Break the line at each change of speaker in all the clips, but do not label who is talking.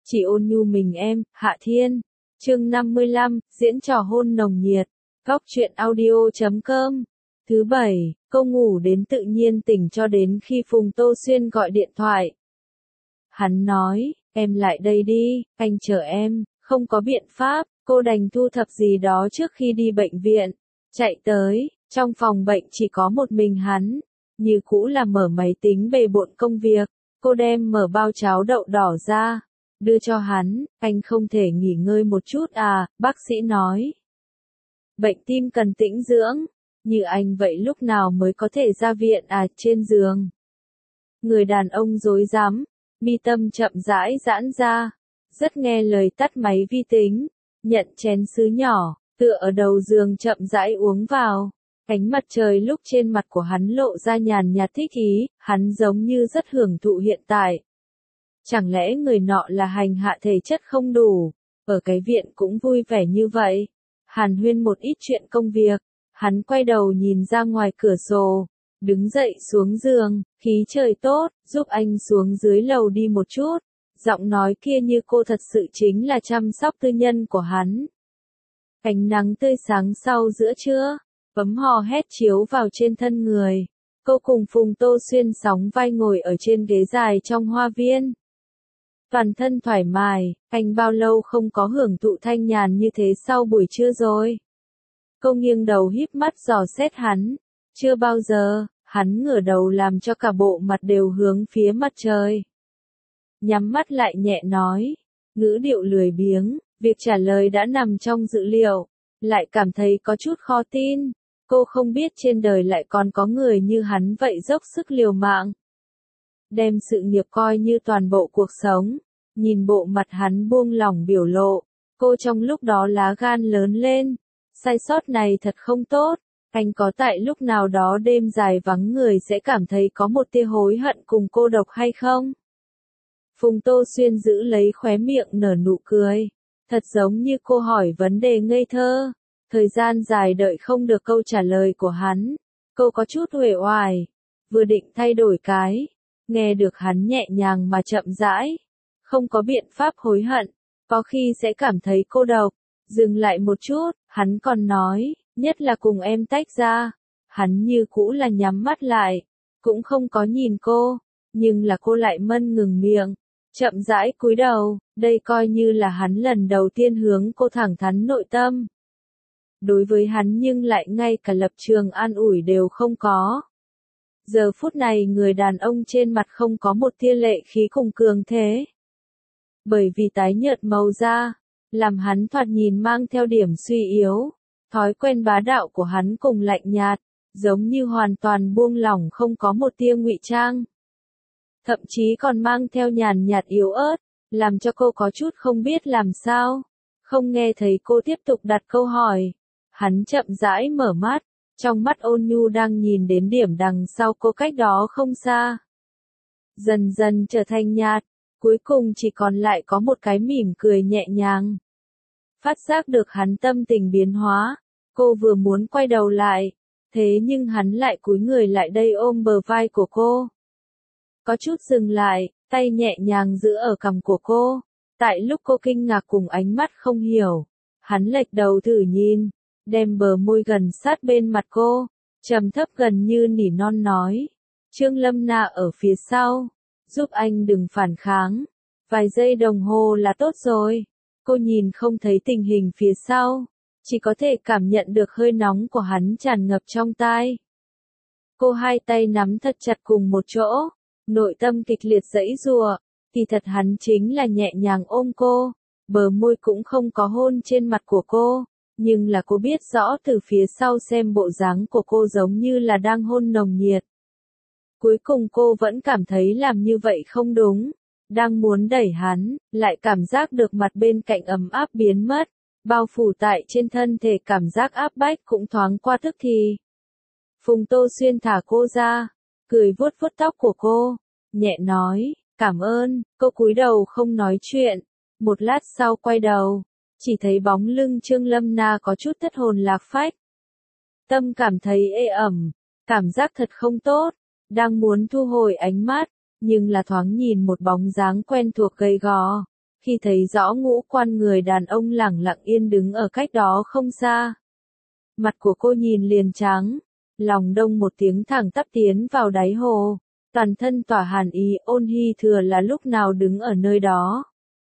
Chỉ ôn nhu mình em, Hạ Thiên. Chương 55, diễn trò hôn nồng nhiệt. Góc truyện audio.com. Thứ bảy, cô ngủ đến tự nhiên tỉnh cho đến khi Phùng Tô Xuyên gọi điện thoại. Hắn nói, em lại đây đi, anh chờ em, không có biện pháp, cô đành thu thập gì đó trước khi đi bệnh viện. Chạy tới, trong phòng bệnh chỉ có một mình hắn, như cũ là mở máy tính bề bộn công việc. Cô đem mở bao cháo đậu đỏ ra, đưa cho hắn, anh không thể nghỉ ngơi một chút à, bác sĩ nói. Bệnh tim cần tĩnh dưỡng, như anh vậy lúc nào mới có thể ra viện à, trên giường. Người đàn ông rối rắm, mi tâm chậm rãi giãn ra, rất nghe lời tắt máy vi tính, nhận chén sứ nhỏ, tựa ở đầu giường chậm rãi uống vào. Ánh mặt trời lúc trên mặt của hắn lộ ra nhàn nhạt thích ý, hắn giống như rất hưởng thụ hiện tại. Chẳng lẽ người nọ là hành hạ thể chất không đủ, ở cái viện cũng vui vẻ như vậy. Hàn huyên một ít chuyện công việc, hắn quay đầu nhìn ra ngoài cửa sổ, đứng dậy xuống giường, khí trời tốt, giúp anh xuống dưới lầu đi một chút. Giọng nói kia như cô thật sự chính là chăm sóc tư nhân của hắn. Ánh nắng tươi sáng sau giữa trưa, ấm hò hét chiếu vào trên thân người. Cô cùng Phùng Tô Xuyên sóng vai ngồi ở trên ghế dài trong hoa viên. Toàn thân thoải mái, anh bao lâu không có hưởng thụ thanh nhàn như thế sau buổi trưa rồi. Cô nghiêng đầu híp mắt dò xét hắn. Chưa bao giờ, hắn ngửa đầu làm cho cả bộ mặt đều hướng phía mặt trời. Nhắm mắt lại nhẹ nói, ngữ điệu lười biếng, việc trả lời đã nằm trong dự liệu, lại cảm thấy có chút khó tin. Cô không biết trên đời lại còn có người như hắn vậy dốc sức liều mạng. Đem sự nghiệp coi như toàn bộ cuộc sống, nhìn bộ mặt hắn buông lỏng biểu lộ, cô trong lúc đó lá gan lớn lên, sai sót này thật không tốt, anh có tại lúc nào đó đêm dài vắng người sẽ cảm thấy có một tia hối hận cùng cô độc hay không? Phùng Tô Xuyên giữ lấy khóe miệng nở nụ cười, thật giống như cô hỏi vấn đề ngây thơ. Thời gian dài đợi không được câu trả lời của hắn, cô có chút uể oải, vừa định thay đổi cái, nghe được hắn nhẹ nhàng mà chậm rãi, không có biện pháp hối hận, có khi sẽ cảm thấy cô độc. Dừng lại một chút, hắn còn nói, nhất là cùng em tách ra. Hắn như cũ là nhắm mắt lại, cũng không có nhìn cô, nhưng là cô lại mân ngừng miệng, chậm rãi cúi đầu, đây coi như là hắn lần đầu tiên hướng cô thẳng thắn nội tâm. Đối với hắn nhưng lại ngay cả lập trường an ủi đều không có. Giờ phút này người đàn ông trên mặt không có một tia lệ khí cùng cường thế. Bởi vì tái nhợt màu da, làm hắn thoạt nhìn mang theo điểm suy yếu. Thói quen bá đạo của hắn cùng lạnh nhạt, giống như hoàn toàn buông lỏng không có một tia ngụy trang. Thậm chí còn mang theo nhàn nhạt yếu ớt, làm cho cô có chút không biết làm sao. Không nghe thấy cô tiếp tục đặt câu hỏi. Hắn chậm rãi mở mắt, trong mắt ôn nhu đang nhìn đến điểm đằng sau cô cách đó không xa. Dần dần trở thành nhạt, cuối cùng chỉ còn lại có một cái mỉm cười nhẹ nhàng. Phát giác được hắn tâm tình biến hóa, cô vừa muốn quay đầu lại, thế nhưng hắn lại cúi người lại đây ôm bờ vai của cô. Có chút dừng lại, tay nhẹ nhàng giữ ở cằm của cô. Tại lúc cô kinh ngạc cùng ánh mắt không hiểu, hắn lệch đầu thử nhìn, đem bờ môi gần sát bên mặt cô, trầm thấp gần như nỉ non nói. Trương Lâm Na ở phía sau, giúp anh đừng phản kháng, vài giây đồng hồ là tốt rồi. Cô nhìn không thấy tình hình phía sau, chỉ có thể cảm nhận được hơi nóng của hắn tràn ngập trong tai. Cô hai tay nắm thật chặt cùng một chỗ, nội tâm kịch liệt giãy giụa, thì thật hắn chính là nhẹ nhàng ôm cô, bờ môi cũng không có hôn trên mặt của cô, nhưng là cô biết rõ từ phía sau xem bộ dáng của cô giống như là đang hôn nồng nhiệt. Cuối cùng cô vẫn cảm thấy làm như vậy không đúng, đang muốn đẩy hắn, lại cảm giác được mặt bên cạnh ấm áp biến mất, bao phủ tại trên thân thể cảm giác áp bách cũng thoáng qua tức thì. Phùng Tô Xuyên thả cô ra, cười vuốt vuốt tóc của cô, nhẹ nói, cảm ơn. Cô cúi đầu không nói chuyện, một lát sau quay đầu, chỉ thấy bóng lưng Trương Lâm Na có chút thất hồn lạc phách. Tâm cảm thấy ê ẩm, cảm giác thật không tốt, đang muốn thu hồi ánh mắt, nhưng là thoáng nhìn một bóng dáng quen thuộc gầy gò, khi thấy rõ ngũ quan người đàn ông lẳng lặng yên đứng ở cách đó không xa. Mặt của cô nhìn liền trắng, lòng đông một tiếng thẳng tắp tiến vào đáy hồ, toàn thân tỏa hàn ý. Ôn Hy Thừa là lúc nào đứng ở nơi đó.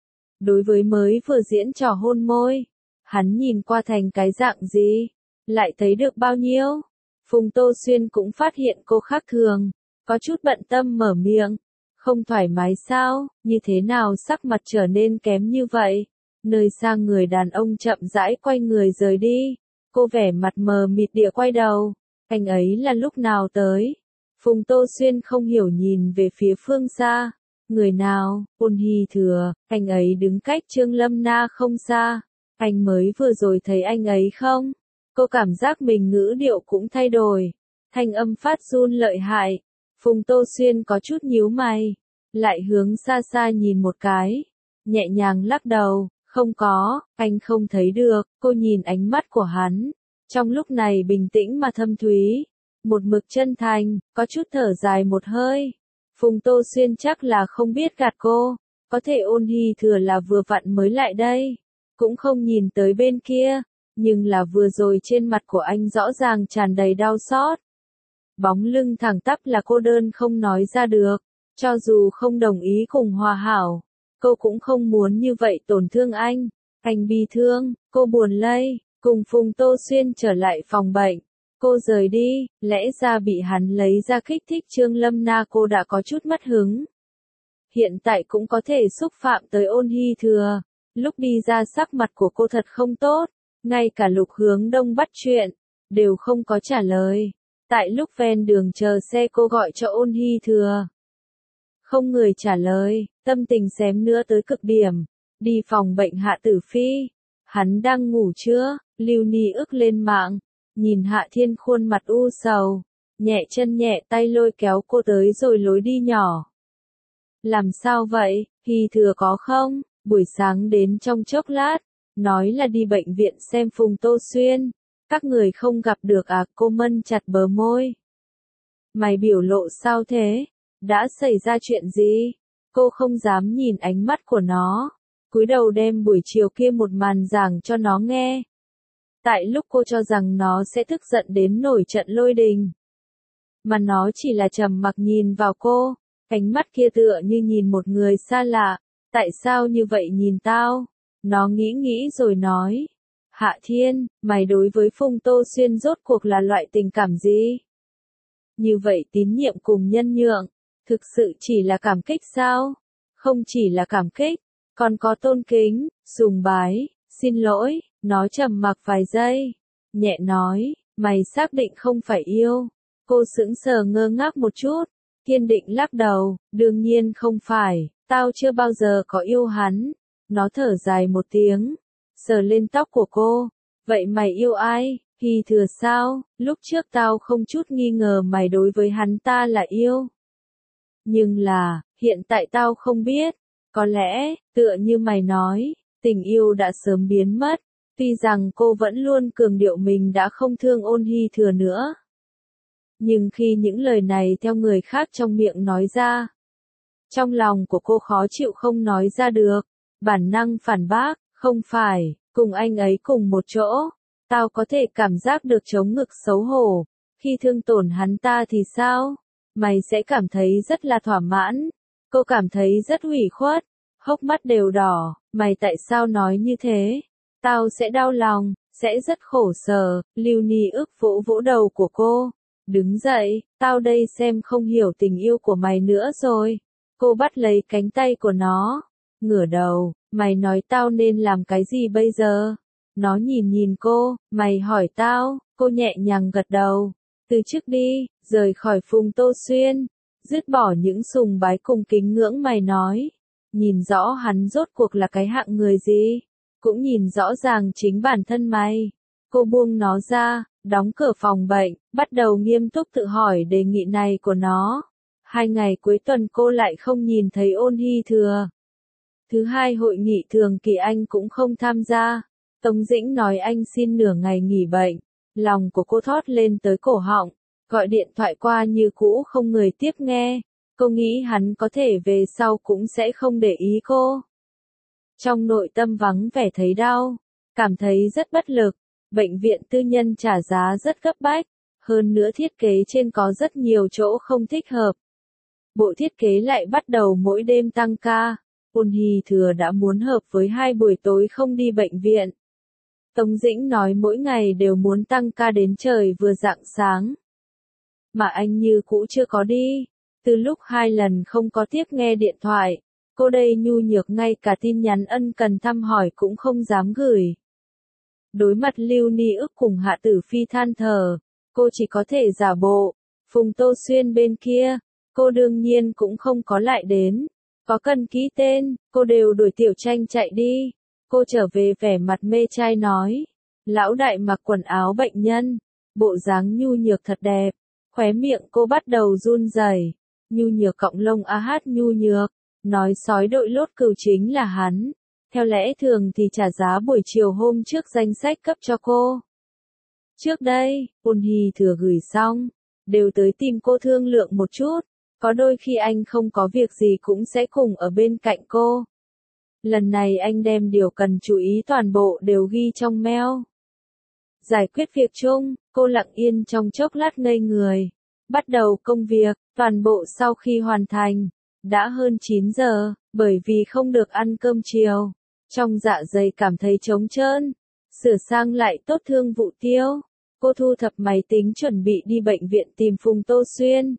Đối với mới vừa diễn trò hôn môi, hắn nhìn qua thành cái dạng gì, lại thấy được bao nhiêu. Phùng Tô Xuyên cũng phát hiện cô khác thường, có chút bận tâm mở miệng. Không thoải mái sao, như thế nào sắc mặt trở nên kém như vậy? Nơi xa người đàn ông chậm rãi quay người rời đi, cô vẻ mặt mờ mịt địa quay đầu, anh ấy là lúc nào tới? Phùng Tô Xuyên không hiểu nhìn về phía phương xa, người nào? Ôn Hy Thừa, anh ấy đứng cách Trương Lâm Na không xa, anh mới vừa rồi thấy anh ấy không? Cô cảm giác mình ngữ điệu cũng thay đổi, thanh âm phát run lợi hại. Phùng Tô Xuyên có chút nhíu mày, lại hướng xa xa nhìn một cái, nhẹ nhàng lắc đầu, không có, anh không thấy được. Cô nhìn ánh mắt của hắn, trong lúc này bình tĩnh mà thâm thúy, một mực chân thành, có chút thở dài một hơi. Phùng Tô Xuyên chắc là không biết gạt cô, có thể Ôn Hy Thừa là vừa vặn mới lại đây, cũng không nhìn tới bên kia, nhưng là vừa rồi trên mặt của anh rõ ràng tràn đầy đau xót. Bóng lưng thẳng tắp là cô đơn không nói ra được, cho dù không đồng ý cùng hòa hảo, cô cũng không muốn như vậy tổn thương anh. Anh bi thương, cô buồn lây, cùng Phùng Tô Xuyên trở lại phòng bệnh. Cô rời đi, lẽ ra bị hắn lấy ra kích thích Trương Lâm Na cô đã có chút mất hứng. Hiện tại cũng có thể xúc phạm tới Ôn Hy Thừa, lúc đi ra sắc mặt của cô thật không tốt, ngay cả Lục Hướng Đông bắt chuyện, đều không có trả lời. Tại lúc ven đường chờ xe cô gọi cho Ôn Hy Thừa. Không người trả lời, tâm tình xém nữa tới cực điểm. Đi phòng bệnh Hạ Tử Phi. Hắn đang ngủ chưa? Lưu Ni ức lên mạng. Nhìn Hạ Thiên khuôn mặt u sầu. Nhẹ chân nhẹ tay lôi kéo cô tới rồi lối đi nhỏ. Làm sao vậy? Hy Thừa có không? Buổi sáng đến trong chốc lát. Nói là đi bệnh viện xem Phùng Tô Xuyên. Các người không gặp được à? Cô mân chặt bờ môi. Mày biểu lộ sao thế? Đã xảy ra chuyện gì? Cô không dám nhìn ánh mắt của nó. Cúi đầu đem buổi chiều kia một màn giảng cho nó nghe. Tại lúc cô cho rằng nó sẽ tức giận đến nổi trận lôi đình. Mà nó chỉ là trầm mặc nhìn vào cô. Ánh mắt kia tựa như nhìn một người xa lạ. Tại sao như vậy nhìn tao? Nó nghĩ rồi nói. Hạ Thiên, mày đối với Phùng Tô Xuyên rốt cuộc là loại tình cảm gì? Như vậy tín nhiệm cùng nhân nhượng, thực sự chỉ là cảm kích sao? Không chỉ là cảm kích, còn có tôn kính, sùng bái, xin lỗi. Nó trầm mặc vài giây, nhẹ nói, mày xác định không phải yêu? Cô sững sờ ngơ ngác một chút, kiên định lắc đầu, đương nhiên không phải, tao chưa bao giờ có yêu hắn. Nó thở dài một tiếng, sờ lên tóc của cô, vậy mày yêu ai? Hy Thừa sao? Lúc trước tao không chút nghi ngờ mày đối với hắn ta là yêu. Nhưng là, hiện tại tao không biết, có lẽ, tựa như mày nói, tình yêu đã sớm biến mất, tuy rằng cô vẫn luôn cường điệu mình đã không thương Ôn Hy Thừa nữa. Nhưng khi những lời này theo người khác trong miệng nói ra, trong lòng của cô khó chịu không nói ra được, bản năng phản bác, không phải, cùng anh ấy cùng một chỗ, tao có thể cảm giác được chống ngực xấu hổ, khi thương tổn hắn ta thì sao? Mày sẽ cảm thấy rất là thỏa mãn, cô cảm thấy rất ủy khuất, hốc mắt đều đỏ, mày tại sao nói như thế? Tao sẽ đau lòng, sẽ rất khổ sở. Lưu Ni ức vỗ vỗ đầu của cô, đứng dậy, tao đây xem không hiểu tình yêu của mày nữa rồi. Cô bắt lấy cánh tay của nó, ngửa đầu, mày nói tao nên làm cái gì bây giờ? Nó nhìn cô, mày hỏi tao, cô nhẹ nhàng gật đầu. Từ trước đi, rời khỏi Phùng Tô Xuyên, dứt bỏ những sùng bái cùng kính ngưỡng mày nói. Nhìn rõ hắn rốt cuộc là cái hạng người gì, cũng nhìn rõ ràng chính bản thân mày. Cô buông nó ra, đóng cửa phòng bệnh, bắt đầu nghiêm túc tự hỏi đề nghị này của nó. 2 ngày cuối tuần cô lại không nhìn thấy Ôn Hy Thừa. Thứ hai hội nghị thường kỳ anh cũng không tham gia. Tống Dĩnh nói anh xin nửa ngày nghỉ bệnh. Lòng của cô thót lên tới cổ họng, gọi điện thoại qua như cũ không người tiếp nghe. Cô nghĩ hắn có thể về sau cũng sẽ không để ý cô. Trong nội tâm vắng vẻ thấy đau, cảm thấy rất bất lực. Bệnh viện tư nhân trả giá rất cấp bách, hơn nữa thiết kế trên có rất nhiều chỗ không thích hợp. Bộ thiết kế lại bắt đầu mỗi đêm tăng ca. Ôn Hì Thừa đã muốn hợp với 2 buổi tối không đi bệnh viện. Tống Dĩnh nói mỗi ngày đều muốn tăng ca đến trời vừa rạng sáng. Mà anh như cũ chưa có đi. Từ lúc 2 lần không có tiếp nghe điện thoại, cô đây nhu nhược ngay cả tin nhắn ân cần thăm hỏi cũng không dám gửi. Đối mặt Lưu Ni ức cùng Hạ Tử Phi than thở, cô chỉ có thể giả bộ. Phùng Tô Xuyên bên kia, cô đương nhiên cũng không có lại đến. Có cần ký tên, cô đều đuổi Tiểu Tranh chạy đi. Cô trở về vẻ mặt mê trai nói. Lão đại mặc quần áo bệnh nhân, bộ dáng nhu nhược thật đẹp. Khóe miệng cô bắt đầu run rẩy. Nhu nhược cộng lông hát nhu nhược, nói sói đội lốt cừu chính là hắn. Theo lẽ thường thì trả giá buổi chiều hôm trước danh sách cấp cho cô. Trước đây, Ôn Hì Thừa gửi xong, đều tới tìm cô thương lượng một chút. Có đôi khi anh không có việc gì cũng sẽ cùng ở bên cạnh cô. Lần này anh đem điều cần chú ý toàn bộ đều ghi trong mail. Giải quyết việc chung, cô lặng yên trong chốc lát ngây người. Bắt đầu công việc, toàn bộ sau khi hoàn thành. Đã hơn 9 giờ, bởi vì không được ăn cơm chiều. Trong dạ dày cảm thấy trống trơn. Sửa sang lại tốt thương vụ tiêu. Cô thu thập máy tính chuẩn bị đi bệnh viện tìm Phùng Tô Xuyên.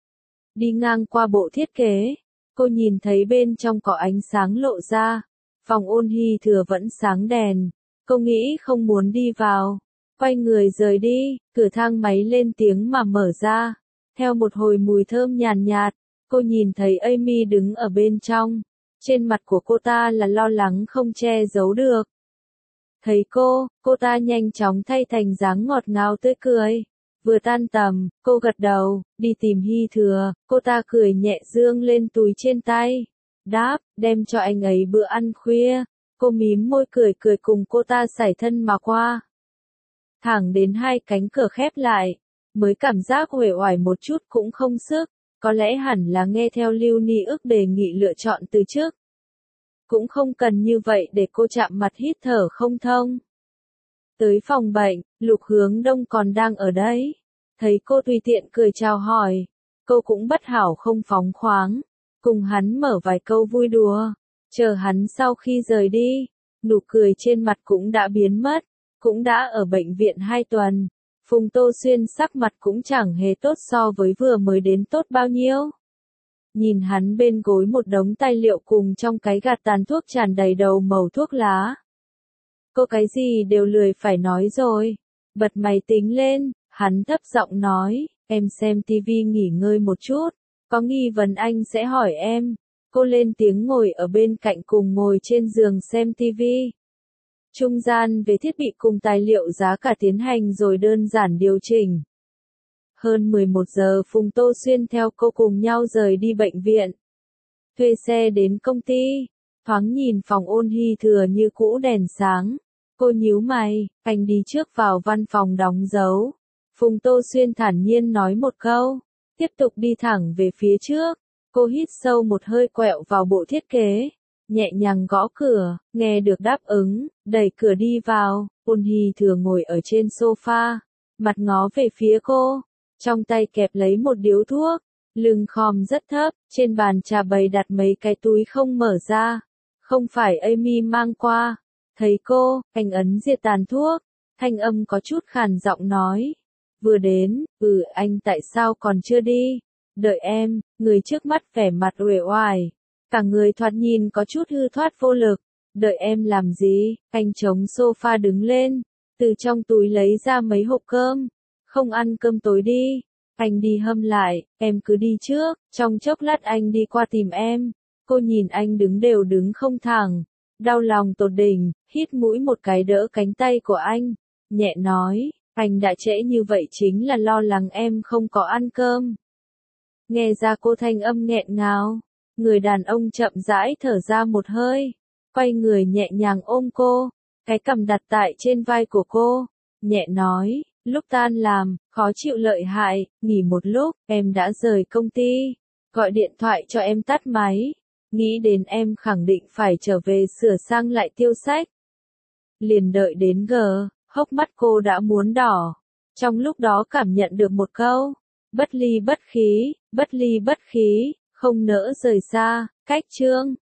Đi ngang qua bộ thiết kế, cô nhìn thấy bên trong có ánh sáng lộ ra. Phòng Ôn Hì Thừa vẫn sáng đèn. Cô nghĩ không muốn đi vào. Quay người rời đi, cửa thang máy lên tiếng mà mở ra. Theo một hồi mùi thơm nhàn nhạt, cô nhìn thấy Amy đứng ở bên trong. Trên mặt của cô ta là lo lắng không che giấu được. Thấy cô ta nhanh chóng thay thành dáng ngọt ngào tươi cười. Vừa tan tầm, cô gật đầu, đi tìm Hì Thừa, cô ta cười nhẹ dương lên túi trên tay. Đáp, đem cho anh ấy bữa ăn khuya. Cô mím môi cười cười cùng cô ta sải thân mà qua. Thẳng đến 2 cánh cửa khép lại, mới cảm giác uể oải một chút cũng không sức. Có lẽ hẳn là nghe theo Lưu Ni ức đề nghị lựa chọn từ trước. Cũng không cần như vậy để cô chạm mặt hít thở không thông. Tới phòng bệnh, Lục Hướng Đông còn đang ở đấy. Thấy cô tùy tiện cười chào hỏi. Cô cũng bất hảo không phóng khoáng. Cùng hắn mở vài câu vui đùa. Chờ hắn sau khi rời đi, nụ cười trên mặt cũng đã biến mất. Cũng đã ở bệnh viện 2 tuần. Phùng Tô Xuyên sắc mặt cũng chẳng hề tốt so với vừa mới đến tốt bao nhiêu. Nhìn hắn bên gối một đống tài liệu cùng trong cái gạt tàn thuốc tràn đầy đầu màu thuốc lá. Cô cái gì đều lười phải nói rồi. Bật máy tính lên, hắn thấp giọng nói, em xem tivi nghỉ ngơi một chút. Có nghi vấn anh sẽ hỏi em. Cô lên tiếng ngồi ở bên cạnh cùng ngồi trên giường xem tivi. Trung gian về thiết bị cùng tài liệu giá cả tiến hành rồi đơn giản điều chỉnh. Hơn 11 giờ Phùng Tô Xuyên theo cô cùng nhau rời đi bệnh viện. Thuê xe đến công ty. Thoáng nhìn phòng Ôn Hì Thừa như cũ đèn sáng. Cô nhíu mày, anh đi trước vào văn phòng đóng dấu. Phùng Tô Xuyên thản nhiên nói một câu. Tiếp tục đi thẳng về phía trước. Cô hít sâu một hơi quẹo vào bộ thiết kế. Nhẹ nhàng gõ cửa, nghe được đáp ứng, đẩy cửa đi vào. Ôn Hì Thừa ngồi ở trên sofa. Mặt ngó về phía cô. Trong tay kẹp lấy một điếu thuốc. Lưng khom rất thấp, trên bàn trà bày đặt mấy cái túi không mở ra. Không phải Amy mang qua. Thấy cô, anh ấn diệt tàn thuốc. Thanh âm có chút khàn giọng nói. Vừa đến, anh tại sao còn chưa đi? Đợi em, người trước mắt vẻ mặt uể oải. Cả người thoạt nhìn có chút hư thoát vô lực. Đợi em làm gì? Anh chống sofa đứng lên. Từ trong túi lấy ra mấy hộp cơm. Không ăn cơm tối đi. Anh đi hâm lại, em cứ đi trước. Trong chốc lát anh đi qua tìm em. Cô nhìn anh đứng đều đứng không thẳng. Đau lòng tột đỉnh, hít mũi một cái đỡ cánh tay của anh. Nhẹ nói, anh đã trễ như vậy chính là lo lắng em không có ăn cơm. Nghe ra cô thanh âm nghẹn ngào. Người đàn ông chậm rãi thở ra một hơi. Quay người nhẹ nhàng ôm cô. Cái cằm đặt tại trên vai của cô. Nhẹ nói, lúc tan làm, khó chịu lợi hại, nghỉ một lúc, em đã rời công ty. Gọi điện thoại cho em tắt máy. nghĩ đến em khẳng định phải trở về sửa sang lại tiêu sách. Liền đợi đến G, hốc mắt cô đã muốn đỏ. Trong lúc đó cảm nhận được một câu, bất ly bất khí, không nỡ rời xa, cách chương.